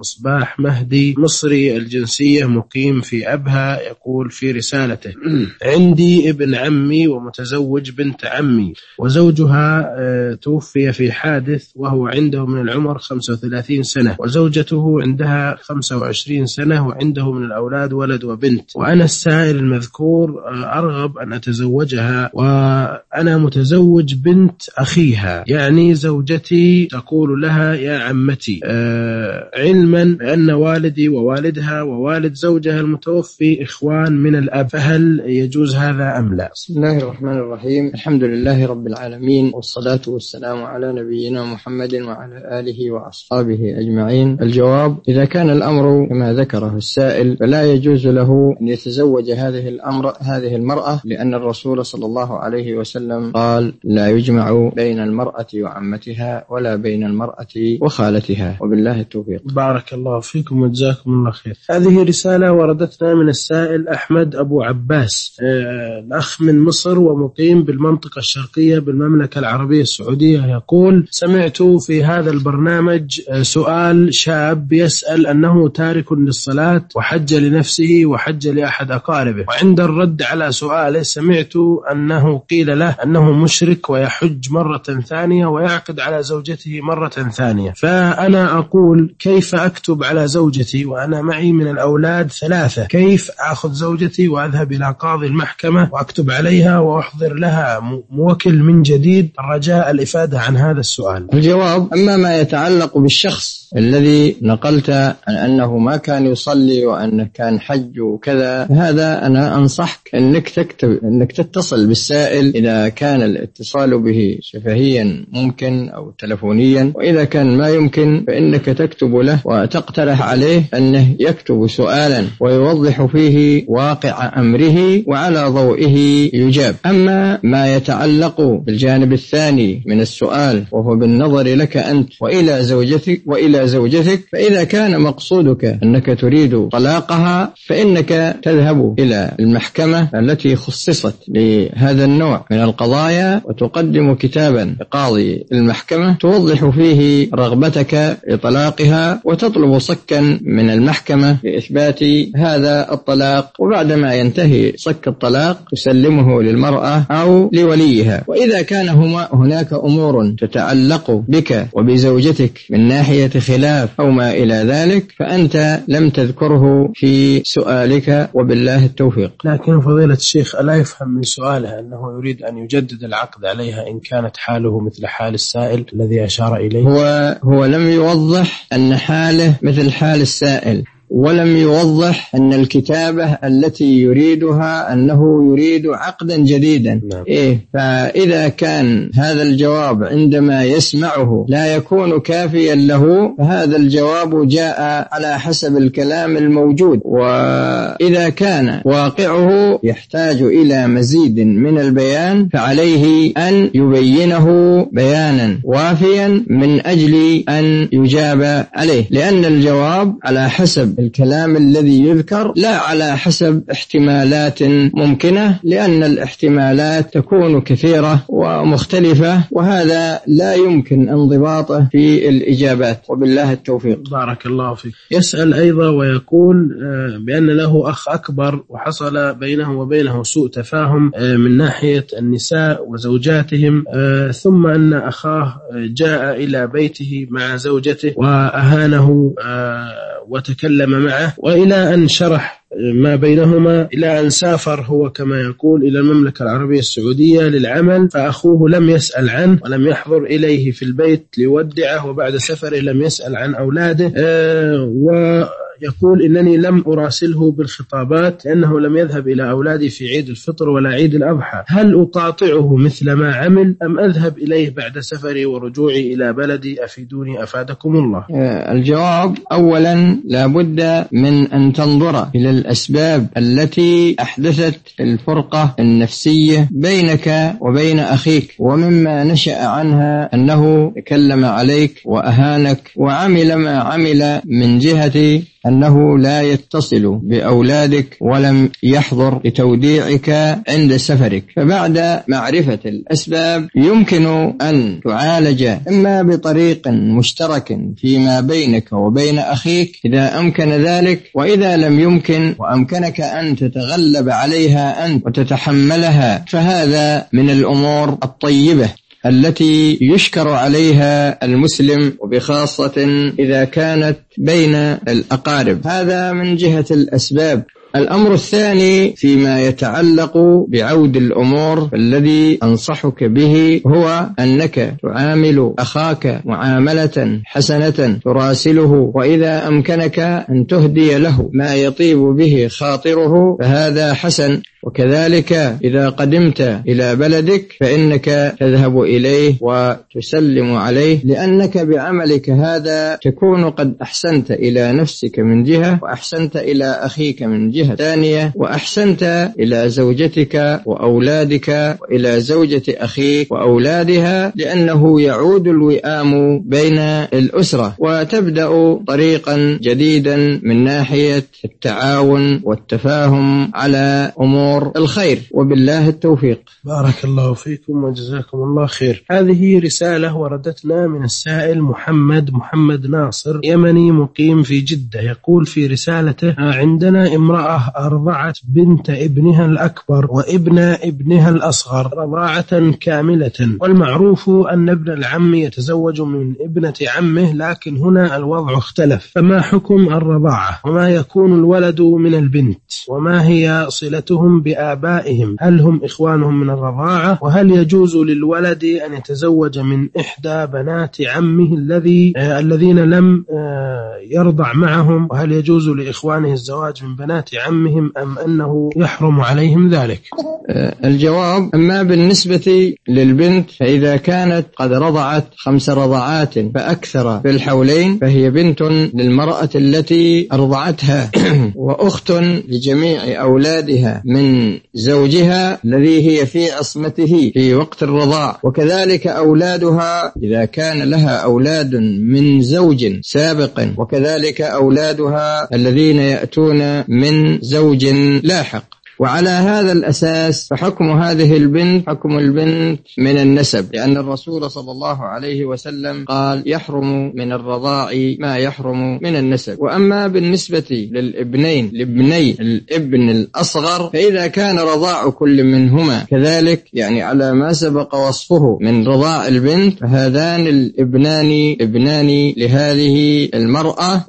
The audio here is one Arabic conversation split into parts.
مصباح مهدي مصري الجنسية مقيم في أبها، يقول في رسالته: عندي ابن عمي ومتزوج بنت عمي، وزوجها توفي في حادث وهو عنده من العمر 35 سنة، وزوجته عندها 25 سنة، وعنده من الأولاد ولد وبنت، وأنا السائل المذكور أرغب أن أتزوجها، وأنا متزوج بنت أخيها، يعني زوجتي تقول لها يا عمتي، علما بأن والدي ووالدها ووالد زوجها المتوفي إخوان من الأب، فهل يجوز هذا أم لا؟ بسم الله الرحمن الرحيم. الحمد لله رب العالمين، والصلاة والسلام على نبينا محمد وعلى آله وأصحابه أجمعين. الجواب: إذا كان الأمر كما ذكره السائل فلا يجوز له أن يتزوج هذه المرأة، لأن الرسول صلى الله عليه وسلم قال: لا يجمع بين المرأة وعمتها ولا بين المرأة وخالتها. وبالله التوفيق. بارك الله فيكم وجزاكم الله خير. هذه رسالة وردتنا من السائل أحمد أبو عباس، الأخ من مصر ومقيم بالمنطقة الشرقية بالمملكة العربية السعودية، يقول: سمعت في هذا البرنامج سؤال شاب يسأل أنه تارك للصلاة وحج لنفسه وحج لأحد أقاربه، وعند الرد على سؤاله سمعت أنه قيل له أنه مشرك ويحج مرة ثانية ويعقد على زوجته مرة ثانية، فأنا أقول: كيف أكتب على زوجتي وأنا معي من الأولاد 3؟ كيف أخذ زوجتي وأذهب إلى قاضي المحكمة وأكتب عليها وأحضر لها موكل من جديد؟ الرجاء الإفادة عن هذا السؤال. الجواب: أما ما يتعلق بالشخص الذي نقلت عن أنه ما كان يصلي وأنه كان حج وكذا، هذا أنا أنصحك أنك تتصل بالسائل إذا كان الاتصال به شفهيا ممكن أو تلفونيا، وإذا كان ما يمكن فإنك تكتب له وتقترح عليه أنه يكتب سؤالا ويوضح فيه واقع أمره وعلى ضوئه يجاب. أما ما يتعلق بالجانب الثاني من السؤال وهو بالنظر لك أنت وإلى زوجتك، فإذا كان مقصودك أنك تريد طلاقها فإنك تذهب إلى المحكمة التي خصصت لهذا النوع من القضايا وتقدم كتابا لقاضي المحكمة توضح فيه رغبتك لطلاقها، وتطلب صكا من المحكمة لإثبات هذا الطلاق، وبعدما ينتهي صك الطلاق تسلمه للمرأة أو لوليها. وإذا كان هناك أمور تتعلق بك وبزوجتك من ناحية خلاف أو ما إلى ذلك فأنت لم تذكره في سؤالك، وبالله التوفيق. لكن فضيلة الشيخ ألا يفهم من سؤاله أنه يريد أن يجدد العقد عليها إن كانت حاله مثل حال السائل الذي أشار إليه؟ هو لم يوضح أن حاله مثل حال السائل، ولم يوضح أن الكتابة التي يريدها أنه يريد عقدا جديدا. فإذا كان هذا الجواب عندما يسمعه لا يكون كافيا له، فهذا الجواب جاء على حسب الكلام الموجود، وإذا كان واقعه يحتاج إلى مزيد من البيان فعليه أن يبينه بيانا وافيا من أجل أن يجاب عليه، لأن الجواب على حسب الكلام الذي يذكر لا على حسب احتمالات ممكنة، لأن الاحتمالات تكون كثيرة ومختلفة، وهذا لا يمكن انضباطه في الإجابات، وبالله التوفيق. بارك الله فيك. يسأل أيضا ويقول بأن له أخ أكبر وحصل بينه وبينه سوء تفاهم من ناحية النساء وزوجاتهم، ثم أن أخاه جاء إلى بيته مع زوجته وأهانه وتكلم معه، وإلى أن شرح ما بينهما إلى أن سافر هو كما يقول إلى المملكة العربية السعودية للعمل، فأخوه لم يسأل عنه ولم يحضر إليه في البيت ليودعه، وبعد سفره لم يسأل عن أولاده، يقول إنني لم أراسله بالخطابات لأنه لم يذهب إلى أولادي في عيد الفطر ولا عيد الأضحى، هل أقاطعه مثل ما عمل أم أذهب إليه بعد سفري ورجوعي إلى بلدي؟ أفيدوني أفادكم الله. الجواب: أولا لابد من أن تنظر إلى الأسباب التي أحدثت الفرقة النفسية بينك وبين أخيك، ومما نشأ عنها أنه تكلم عليك وأهانك وعمل ما عمل من جهة أنه لا يتصل بأولادك ولم يحضر لتوديعك عند سفرك، فبعد معرفة الأسباب يمكن أن تعالج إما بطريق مشترك فيما بينك وبين أخيك إذا أمكن ذلك، وإذا لم يمكن وأمكنك أن تتغلب عليها أنت وتتحملها فهذا من الأمور الطيبة التي يشكر عليها المسلم، وبخاصة إذا كانت بين الأقارب. هذا من جهة الأسباب. الأمر الثاني فيما يتعلق بعود الأمور الذي أنصحك به هو أنك تعامل أخاك معاملة حسنة، تراسله، وإذا أمكنك أن تهدي له ما يطيب به خاطره فهذا حسن. وكذلك إذا قدمت إلى بلدك فإنك تذهب إليه وتسلم عليه، لأنك بعملك هذا تكون قد أحسنت إلى نفسك من جهة، وأحسنت إلى أخيك من جهة ثانية، وأحسنت إلى زوجتك وأولادك وإلى زوجة أخيك وأولادها، لأنه يعود الوئام بين الأسرة وتبدأ طريقا جديدا من ناحية التعاون والتفاهم على أمور الخير، وبالله التوفيق. بارك الله فيكم وجزاكم الله خير. هذه رسالة وردتنا من السائل محمد ناصر، يمني مقيم في جدة، يقول في رسالته: عندنا امرأة أرضعت بنت ابنها الأكبر وابن ابنها الأصغر رضاعة كاملة، والمعروف أن ابن العم يتزوج من ابنة عمه، لكن هنا الوضع اختلف، فما حكم الرضاعة؟ وما يكون الولد من البنت؟ وما هي صلتهم بآبائهم؟ هل هم إخوانهم من الرضاعة؟ وهل يجوز للولد أن يتزوج من إحدى بنات عمه الذين لم يرضع معهم؟ وهل يجوز لإخوانه الزواج من بنات عمهم أم أنه يحرم عليهم ذلك؟ الجواب: أما بالنسبة للبنت فإذا كانت قد رضعت 5 رضعات فأكثر في الحولين فهي بنت للمرأة التي أرضعتها وأخت لجميع أولادها من زوجها الذي هي في عصمته في وقت الرضاع، وكذلك أولادها إذا كان لها أولاد من زوج سابق، وكذلك أولادها الذين يأتون من زوج لاحق. وعلى هذا الأساس فحكم هذه البنت حكم البنت من النسب، لأن الرسول صلى الله عليه وسلم قال: يحرم من الرضاع ما يحرم من النسب. وأما بالنسبة للابنين لابني الابن الأصغر فإذا كان رضاع كل منهما كذلك، يعني على ما سبق وصفه من رضاع البنت، فهذان الابنان ابنان لهذه المرأة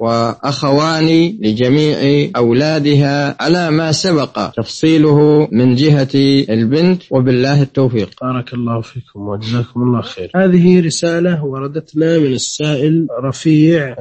وأخوان لجميع أولادها على ما سبق تفصيله من جهة البنت، وبالله التوفيق. بارك الله فيكم وجزاكم الله خير. هذه رسالة وردتنا من السائل رفيع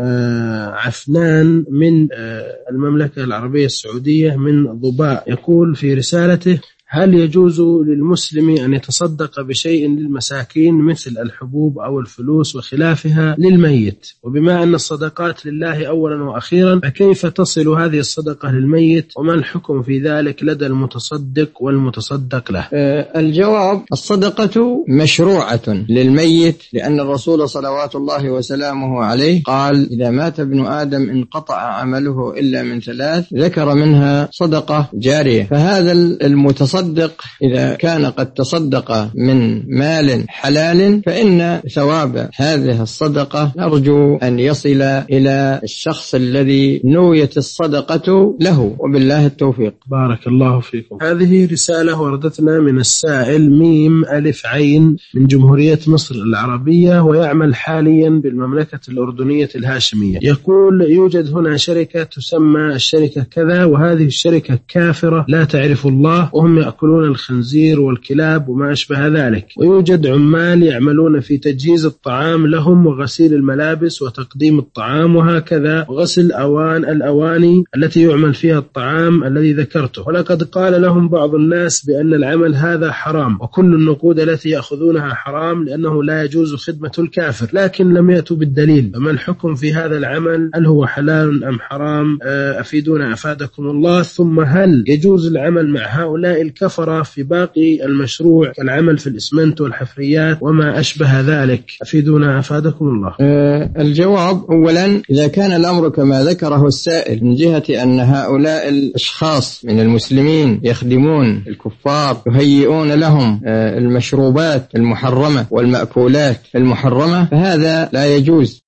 عفنان من المملكة العربية السعودية من ضباء، يقول في رسالته: هل يجوز للمسلم أن يتصدق بشيء للمساكين مثل الحبوب أو الفلوس وخلافها للميت؟ وبما أن الصدقات لله أولا وأخيرا، فكيف تصل هذه الصدقة للميت؟ وما الحكم في ذلك لدى المتصدق والمتصدق له؟ الجواب: الصدقة مشروعة للميت، لأن الرسول صلوات الله وسلامه عليه قال: إذا مات ابن آدم انقطع عمله إلا من 3، ذكر منها صدقة جارية. فهذا المتصدق إذا كان قد تصدق من مال حلال فإن ثواب هذه الصدقة نرجو أن يصل إلى الشخص الذي نويت الصدقة له، وبالله التوفيق. بارك الله فيكم. هذه رسالة وردتنا من السائل ميم ألف عين من جمهورية مصر العربية، ويعمل حاليا بالمملكة الأردنية الهاشمية، يقول: يوجد هنا شركة تسمى الشركة كذا، وهذه الشركة كافرة لا تعرف الله، وهم يأكلون الخنزير والكلاب وما أشبه ذلك، ويوجد عمال يعملون في تجهيز الطعام لهم وغسيل الملابس وتقديم الطعام وهكذا، وغسل الأواني التي يعمل فيها الطعام الذي ذكرته. ولقد قال لهم بعض الناس بأن العمل هذا حرام، وكل النقود التي يأخذونها حرام، لأنه لا يجوز خدمة الكافر، لكن لم يأتوا بالدليل. فما الحكم في هذا العمل؟ هل هو حلال أم حرام؟ أفيدونا أفادكم الله. ثم هل يجوز العمل مع هؤلاء كفر في باقي المشروع كالعمل في الإسمنت والحفريات وما أشبه ذلك؟ أفيدونا أفادكم الله. الجواب: أولا، إذا كان الأمر كما ذكره السائل من جهة أن هؤلاء الأشخاص من المسلمين يخدمون الكفار يهيئون لهم المشروبات المحرمة والمأكولات المحرمة، فهذا لا يجوز